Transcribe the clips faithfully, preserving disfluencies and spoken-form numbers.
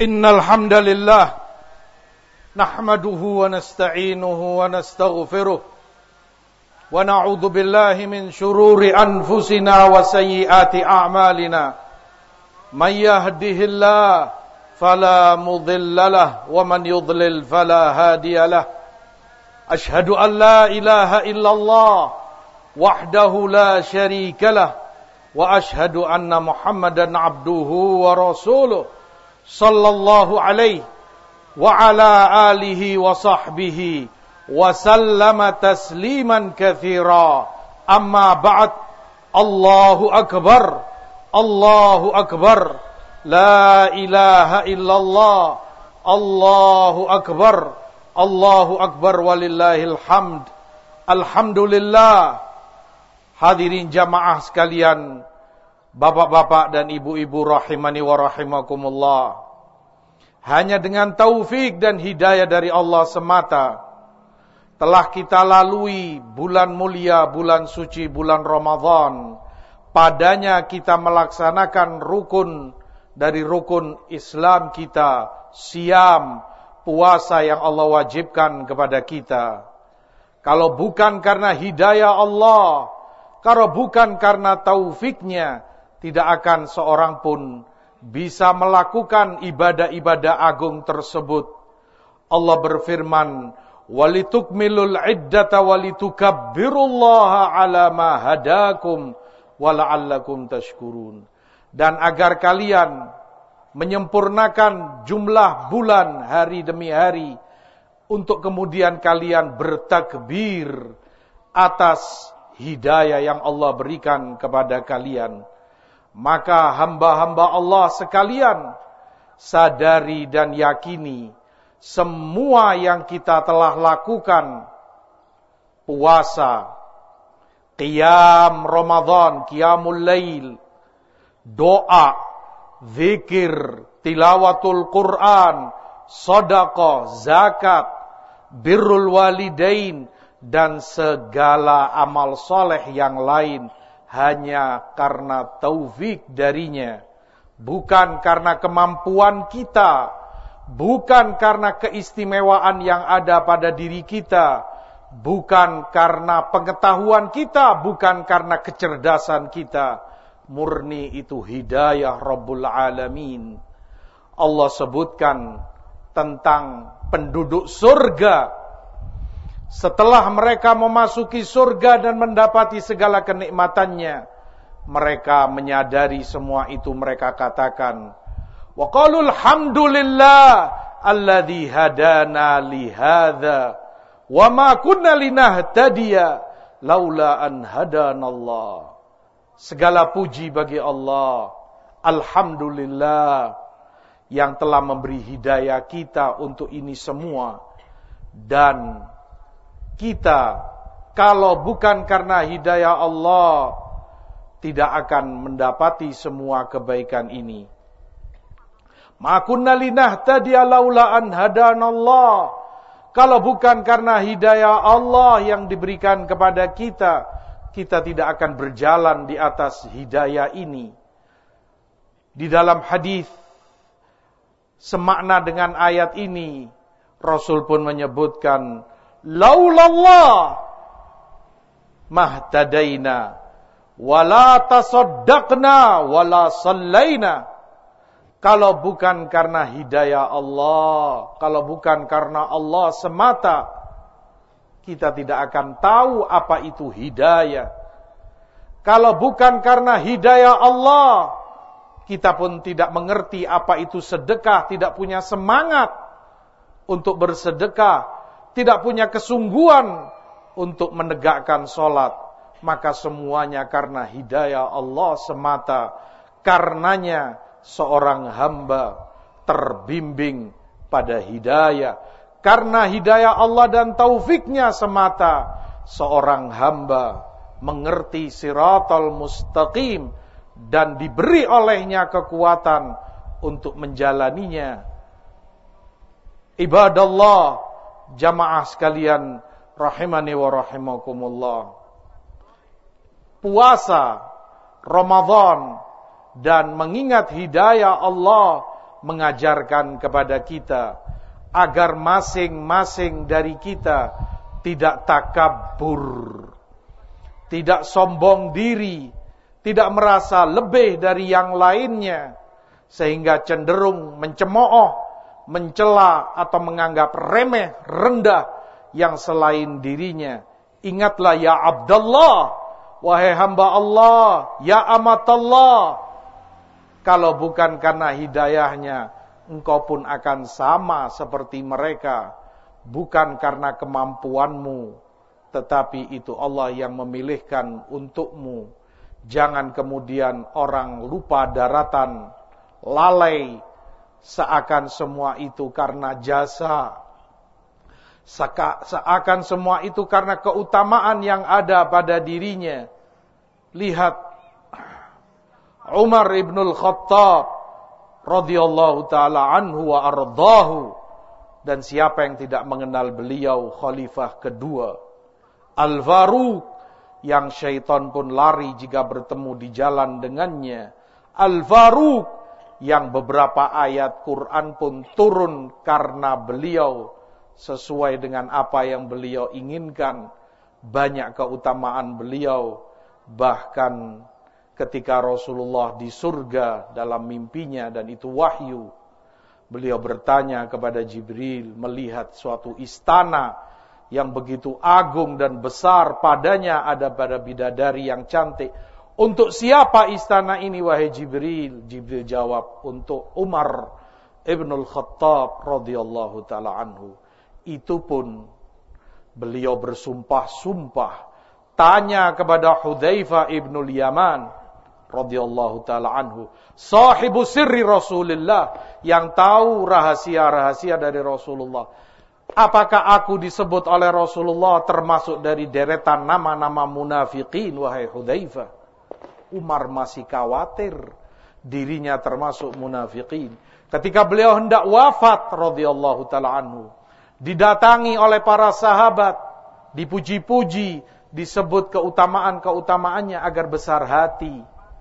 Innal hamdalillah nahmaduhu wa nasta'inuhu wa nastaghfiruh wa na'udzu billahi min shururi anfusina wa sayyiati a'malina may yahdihillahu fala mudilla lahu wa man yudlil fala hadiya lahu ashhadu an la ilaha illallah wahdahu la syarika lahu wa ashhadu anna Muhammadan abduhu wa rasuluh sallallahu alaihi wa ala alihi wa sahbihi wa sallama tasliman katsira. Amma ba'd. Allahu akbar, Allahu akbar, la ilaha illallah, Allahu akbar, Allahu akbar, walillahil hamd. Alhamdulillah. Hadirin jamaah sekalian, bapak-bapak dan ibu-ibu rahimani wa rahimakumullah. Hanya dengan taufik dan hidayah dari Allah semata telah kita lalui bulan mulia, bulan suci, bulan Ramadan. Padanya kita melaksanakan rukun dari rukun Islam kita, siam, puasa yang Allah wajibkan kepada kita. Kalau bukan karena hidayah Allah, kalau bukan karena taufiknya, tidak akan seorang pun bisa melakukan ibadah-ibadah agung tersebut. Allah berfirman, "Walitukmilul iddata walitukabbirullaha ala ma hadakum wa la'allakum tashkurun." Dan agar kalian menyempurnakan jumlah bulan hari demi hari, untuk kemudian kalian bertakbir atas hidayah yang Allah berikan kepada kalian. Maka hamba-hamba Allah sekalian, sadari dan yakini semua yang kita telah lakukan, puasa, qiyam Ramadan, qiyamul lail, doa, zikir, tilawatul Quran, sedekah, zakat, birrul walidain, dan segala amal soleh yang lain, hanya karena taufik darinya, bukan karena kemampuan kita, bukan karena keistimewaan yang ada pada diri kita, bukan karena pengetahuan kita, bukan karena kecerdasan kita. Murni itu hidayah Rabbul Alamin. Allah sebutkan tentang penduduk surga. Setelah mereka memasuki surga dan mendapati segala kenikmatannya, mereka menyadari semua itu, mereka katakan, wa qalu alhamdulillah alladzi hadana li hadza wa ma kunna linahtadiya laula an hadanallah. Segala puji bagi Allah, alhamdulillah, yang telah memberi hidayah kita untuk ini semua. Dan kita, kalau bukan karena hidayah Allah, tidak akan mendapati semua kebaikan ini. Ma kunna linahtadiya laula an hadanallah. Kalau bukan karena hidayah Allah yang diberikan kepada kita, kita tidak akan berjalan di atas hidayah ini. Di dalam hadis semakna dengan ayat ini, Rasul pun menyebutkan, laulallah mahtadaina wala tasaddaqna wala sallaina. Kalau bukan karena hidayah Allah, kalau bukan karena Allah semata, kita tidak akan tahu apa itu hidayah. Kalau bukan karena hidayah Allah, kita pun tidak mengerti apa itu sedekah, tidak punya semangat untuk bersedekah, tidak punya kesungguhan untuk menegakkan sholat. Maka semuanya karena hidayah Allah semata. Karenanya seorang hamba terbimbing pada hidayah. Karena hidayah Allah dan taufiknya semata, seorang hamba mengerti siratal mustaqim dan diberi olehnya kekuatan untuk menjalaninya. Ibadallah, jamaah sekalian rahimani wa rahimakumullah. Puasa Ramadan dan mengingat hidayah Allah mengajarkan kepada kita agar masing-masing dari kita tidak takabur, tidak sombong diri, tidak merasa lebih dari yang lainnya, sehingga cenderung mencemooh, mencela atau menganggap remeh, rendah yang selain dirinya. Ingatlah ya Abdallah, wahai hamba Allah, ya amatallah, kalau bukan karena hidayahnya, engkau pun akan sama seperti mereka. Bukan karena kemampuanmu, tetapi itu Allah yang memilihkan untukmu. Jangan kemudian orang lupa daratan, lalai, seakan semua itu karena jasa, seakan semua itu karena keutamaan yang ada pada dirinya. Lihat Umar ibnul Khattab radhiyallahu ta'ala anhu wa ardahu, dan siapa yang tidak mengenal beliau, khalifah kedua, Al-Faruq, yang syaitan pun lari jika bertemu di jalan dengannya. Al-Faruq, yang beberapa ayat Quran pun turun karena beliau, sesuai dengan apa yang beliau inginkan. Banyak keutamaan beliau. Bahkan ketika Rasulullah di surga dalam mimpinya, dan itu wahyu, beliau bertanya kepada Jibril melihat suatu istana yang begitu agung dan besar, padanya ada para bidadari yang cantik. Untuk siapa istana ini wahai Jibril? Jibril jawab, untuk Umar ibnul Khattab radhiyallahu ta'ala anhu. Itu pun beliau bersumpah-sumpah, tanya kepada Hudzaifah ibnul Yaman radhiyallahu ta'ala anhu, sahibu sirri Rasulullah, yang tahu rahasia-rahasia dari Rasulullah. Apakah aku disebut oleh Rasulullah termasuk dari deretan nama-nama munafikin wahai Hudzaifah? Umar masih khawatir dirinya termasuk munafikin. Ketika beliau hendak wafat radhiyallahu ta'ala anhu, didatangi oleh para sahabat, dipuji-puji, disebut keutamaan-keutamaannya agar besar hati.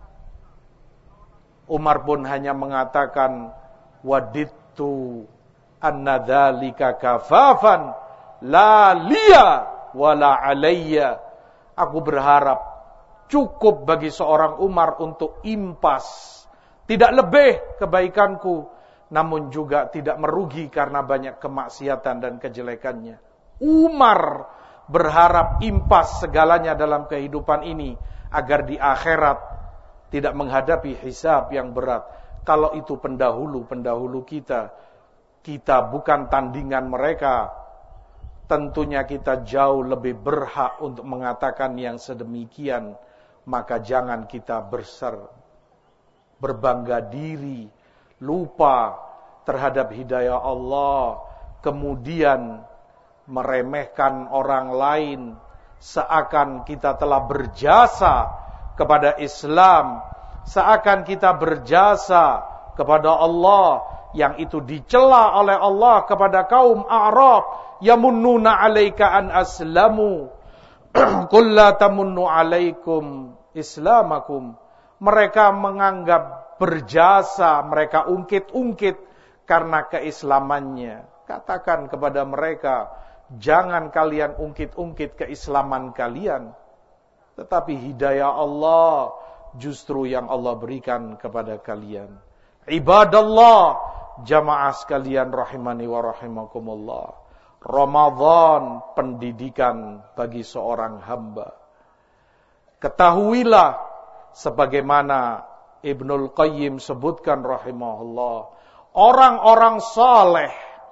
Umar pun hanya mengatakan, wadidtu anna dzalika kafafan la liya wala alayya. Aku berharap cukup bagi seorang Umar untuk impas, tidak lebih kebaikanku, namun juga tidak merugi karena banyak kemaksiatan dan kejelekannya. Umar berharap impas segalanya dalam kehidupan ini agar di akhirat tidak menghadapi hisab yang berat. Kalau itu pendahulu-pendahulu kita, kita bukan tandingan mereka. Tentunya kita jauh lebih berhak untuk mengatakan yang sedemikian. Maka jangan kita berser, berbangga diri, lupa terhadap hidayah Allah, kemudian meremehkan orang lain, seakan kita telah berjasa kepada Islam, seakan kita berjasa kepada Allah, yang itu dicela oleh Allah kepada kaum A'rab, yamunnuna 'alaika an aslamu qul la tamunnu 'alaikum islamakum. Mereka menganggap berjasa, mereka ungkit-ungkit karena keislamannya. Katakan kepada mereka, jangan kalian ungkit-ungkit keislaman kalian, tetapi hidayah Allah justru yang Allah berikan kepada kalian. Ibadallah, jamaah sekalian rahimani wa rahimakumullah. Ramadan pendidikan bagi seorang hamba. Ketahuilah sebagaimana Ibnul Qayyim sebutkan rahimahullah, orang-orang saleh,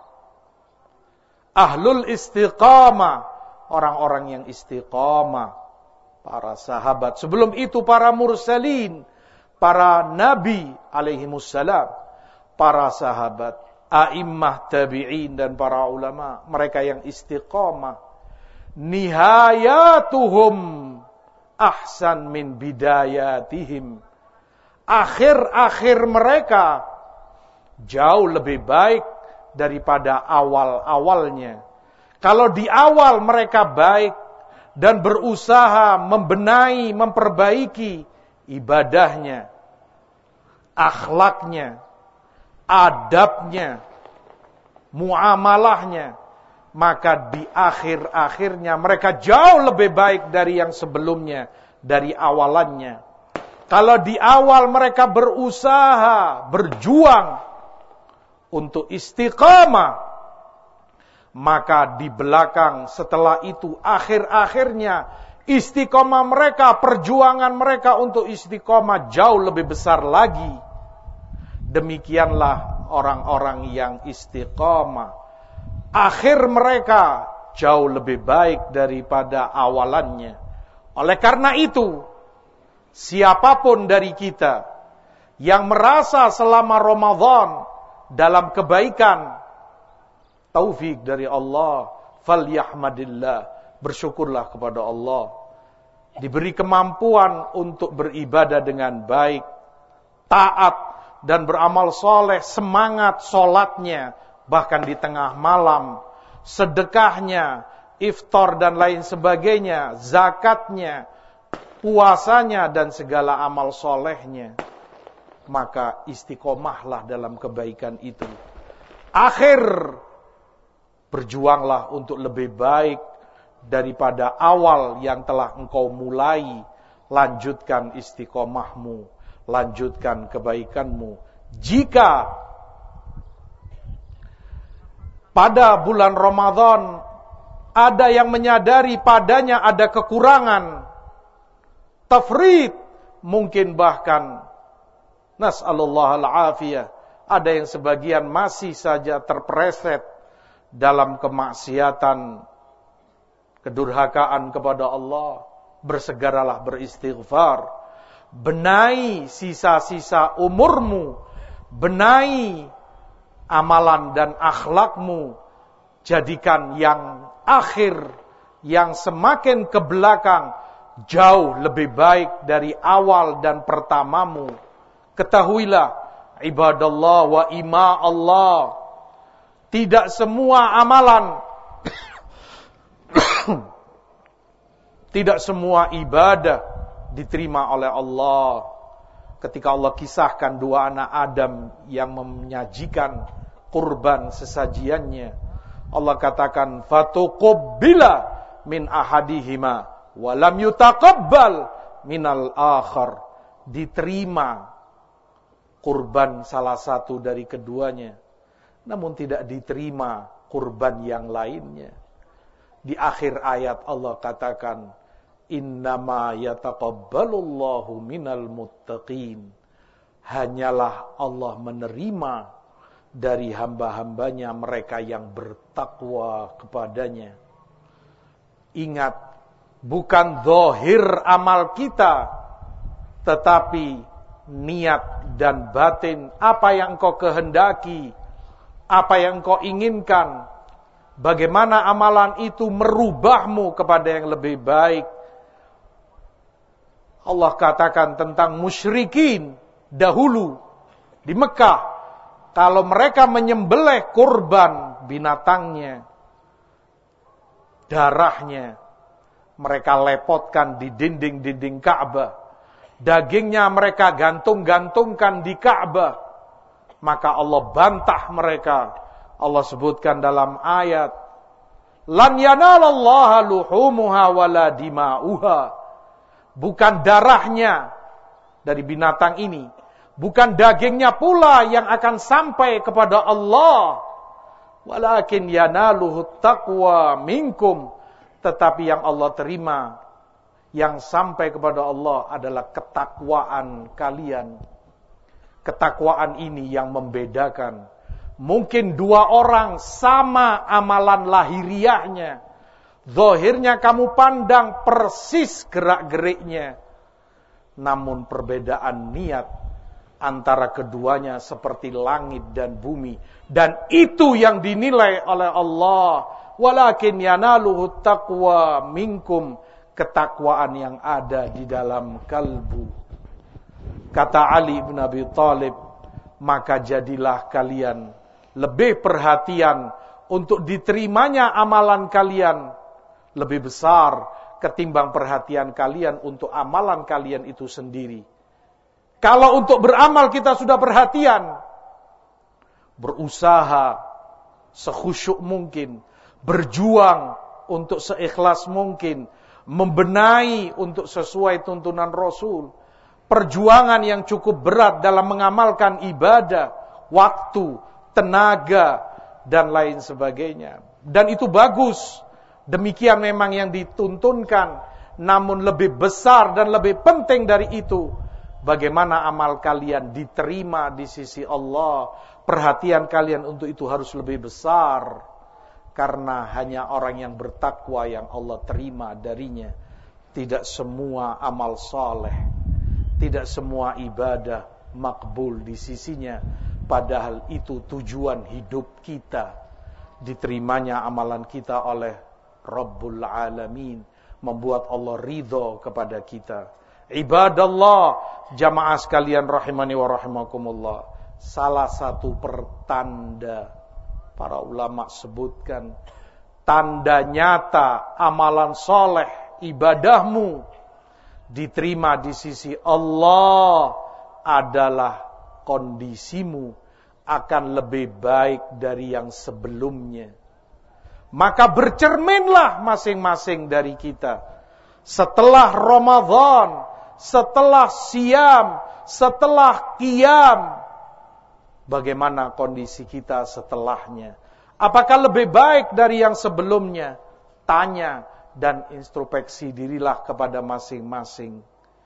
ahlul istiqamah, orang-orang yang istiqamah, para sahabat, sebelum itu para mursalin, para nabi alaihimussalam, para sahabat, a'immah tabi'in dan para ulama, mereka yang istiqamah, nihayatuhum ahsan min bidayatihim, akhir-akhir mereka jauh lebih baik daripada awal-awalnya. Kalau di awal mereka baik dan berusaha membenahi, memperbaiki ibadahnya, akhlaknya, adabnya, muamalahnya, maka di akhir-akhirnya mereka jauh lebih baik dari yang sebelumnya, dari awalannya. Kalau di awal mereka berusaha, berjuang untuk istiqamah, maka di belakang setelah itu akhir-akhirnya istiqamah mereka, perjuangan mereka untuk istiqamah jauh lebih besar lagi. Demikianlah orang-orang yang istiqamah. Akhir mereka jauh lebih baik daripada awalannya. Oleh karena itu, siapapun dari kita yang merasa selama Ramadan dalam kebaikan, taufik dari Allah, falyahmadillah, bersyukurlah kepada Allah. Diberi kemampuan untuk beribadah dengan baik, taat dan beramal soleh, semangat solatnya, bahkan di tengah malam, sedekahnya, iftar dan lain sebagainya, zakatnya, puasanya dan segala amal solehnya. Maka istiqomahlah dalam kebaikan itu. Akhir, berjuanglah untuk lebih baik daripada awal yang telah engkau mulai. Lanjutkan istiqomahmu, lanjutkan kebaikanmu. Jika pada bulan Ramadan ada yang menyadari padanya ada kekurangan, tafrid, mungkin bahkan nas'alullah al-afiyah, ada yang sebagian masih saja terpreset dalam kemaksiatan, kedurhakaan kepada Allah, bersegeralah beristighfar. Benahi sisa-sisa umurmu, benahi amalan dan akhlakmu, jadikan yang akhir, yang semakin ke belakang, jauh lebih baik dari awal dan pertamamu. Ketahuilah, ibadallah wa ima Allah, tidak semua amalan, tidak semua ibadah diterima oleh Allah. Ketika Allah kisahkan dua anak Adam yang menyajikan kurban sesajiannya, Allah katakan fatuqabbila min ahadihima wa lam yutaqabbal minal akhar. Diterima kurban salah satu dari keduanya, namun tidak diterima kurban yang lainnya. Di akhir ayat Allah katakan innama yataqabbalullahu minal muttaqin. Hanyalah Allah menerima dari hamba-hambanya mereka yang bertakwa kepadanya. Ingat, bukan zahir amal kita, tetapi niat dan batin, apa yang engkau kehendaki, apa yang engkau inginkan, bagaimana amalan itu merubahmu kepada yang lebih baik. Allah katakan tentang musyrikin dahulu di Mekah, kalau mereka menyembelih kurban binatangnya, darahnya mereka lepotkan di dinding-dinding Ka'bah, dagingnya mereka gantung-gantungkan di Ka'bah, maka Allah bantah mereka. Allah sebutkan dalam ayat, lan yanalallaha luhumuha wala dima'uha. Bukan darahnya dari binatang ini, bukan dagingnya pula yang akan sampai kepada Allah, walakin yanaluhu taqwa minkum. Tetapi yang Allah terima, yang sampai kepada Allah adalah ketakwaan kalian. Ketakwaan ini yang membedakan. Mungkin dua orang sama amalan lahiriahnya, zahirnya kamu pandang persis gerak-geriknya, namun perbedaan niat antara keduanya seperti langit dan bumi. Dan itu yang dinilai oleh Allah. Walakin yanaluhu taqwa minkum. Ketakwaan yang ada di dalam kalbu. Kata Ali bin Abi Thalib, maka jadilah kalian lebih perhatian untuk diterimanya amalan kalian lebih besar ketimbang perhatian kalian untuk amalan kalian itu sendiri. Kalau untuk beramal kita sudah perhatian, berusaha sekhusyuk mungkin, berjuang untuk seikhlas mungkin, membenahi untuk sesuai tuntunan Rasul. Perjuangan yang cukup berat dalam mengamalkan ibadah, waktu, tenaga, dan lain sebagainya. Dan itu bagus. Demikian memang yang dituntunkan. Namun lebih besar dan lebih penting dari itu, bagaimana amal kalian diterima di sisi Allah. Perhatian kalian untuk itu harus lebih besar. Karena hanya orang yang bertakwa yang Allah terima darinya. Tidak semua amal saleh, tidak semua ibadah makbul di sisinya. Padahal itu tujuan hidup kita. Diterimanya amalan kita oleh Rabbul Alamin. Membuat Allah ridho kepada kita. Ibadallah, jamaah sekalian rahimani wa rahimakumullah. Salah satu pertanda, para ulama sebutkan, tanda nyata amalan soleh, ibadahmu diterima di sisi Allah adalah kondisimu akan lebih baik dari yang sebelumnya. Maka bercerminlah masing-masing dari kita. Setelah Ramadan, setelah siam, setelah qiyam, bagaimana kondisi kita setelahnya? Apakah lebih baik dari yang sebelumnya? Tanya dan introspeksi dirilah kepada masing-masing.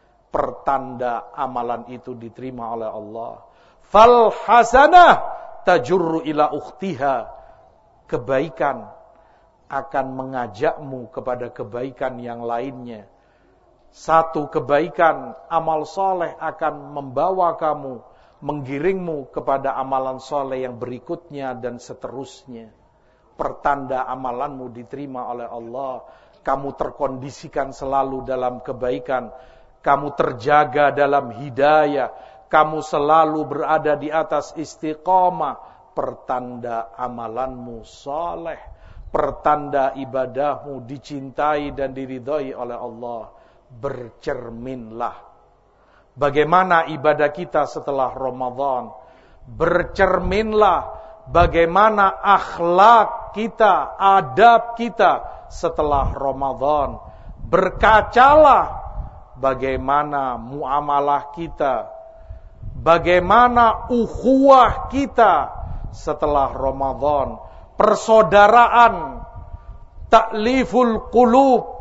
Pertanda amalan itu diterima oleh Allah. Fal hasanah tajurru ila ukhtiha. Kebaikan akan mengajakmu kepada kebaikan yang lainnya. Satu kebaikan, amal soleh akan membawa kamu, menggiringmu kepada amalan soleh yang berikutnya dan seterusnya. Pertanda amalanmu diterima oleh Allah. Kamu terkondisikan selalu dalam kebaikan. Kamu terjaga dalam hidayah. Kamu selalu berada di atas istiqamah. Pertanda amalanmu soleh. Pertanda ibadahmu dicintai dan diridhai oleh Allah. Bercerminlah. Bagaimana ibadah kita setelah Ramadan? Bercerminlah bagaimana akhlak kita, adab kita setelah Ramadan. Berkacalah bagaimana muamalah kita, bagaimana ukhuwah kita setelah Ramadan. Persaudaraan, ta'liful qulub,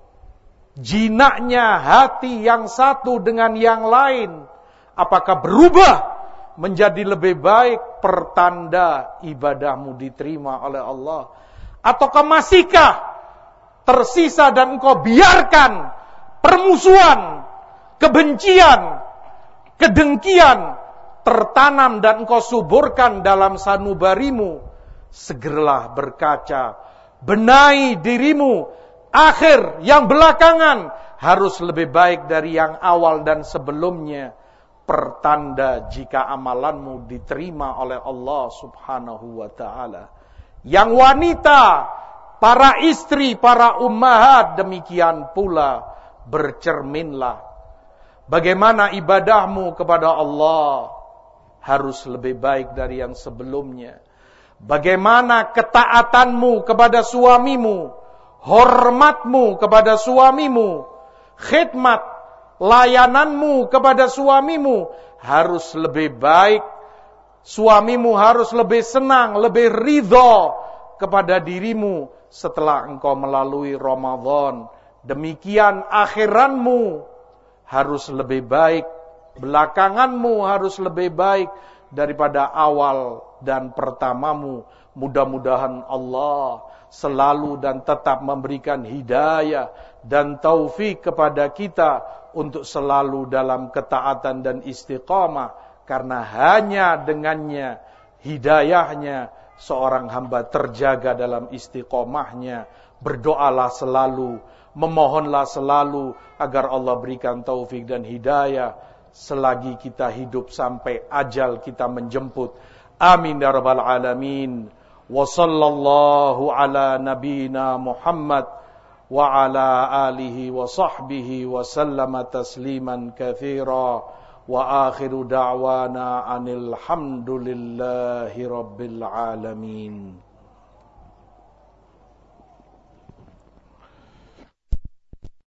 jinaknya hati yang satu dengan yang lain, apakah berubah menjadi lebih baik? Pertanda ibadahmu diterima oleh Allah. Ataukah masihkah tersisa dan engkau biarkan permusuhan, kebencian, kedengkian tertanam dan engkau suburkan dalam sanubarimu? Segeralah berkaca, benahi dirimu. Akhir yang belakangan harus lebih baik dari yang awal dan sebelumnya. Pertanda jika amalanmu diterima oleh Allah subhanahu wa ta'ala. Yang wanita, para istri, para ummahat, demikian pula bercerminlah. Bagaimana ibadahmu kepada Allah harus lebih baik dari yang sebelumnya. Bagaimana ketaatanmu kepada suamimu, hormatmu kepada suamimu, khidmat, layananmu kepada suamimu harus lebih baik. Suamimu harus lebih senang, lebih ridho kepada dirimu setelah engkau melalui Ramadan. Demikian akhiranmu harus lebih baik, belakanganmu harus lebih baik daripada awal dan pertamamu. Mudah-mudahan Allah selalu dan tetap memberikan hidayah dan taufik kepada kita untuk selalu dalam ketaatan dan istiqamah. Karena hanya dengannya, hidayahnya, seorang hamba terjaga dalam istiqamahnya. Berdoalah selalu, memohonlah selalu agar Allah berikan taufik dan hidayah selagi kita hidup sampai ajal kita menjemput. Amin ya rabbal alamin. Wa sallallahu ala nabiyina Muhammad wa ala alihi wa sahbihi wa sallama tasliman katsira. Wa akhiru da'wana anil hamdulillahi rabbil alamin.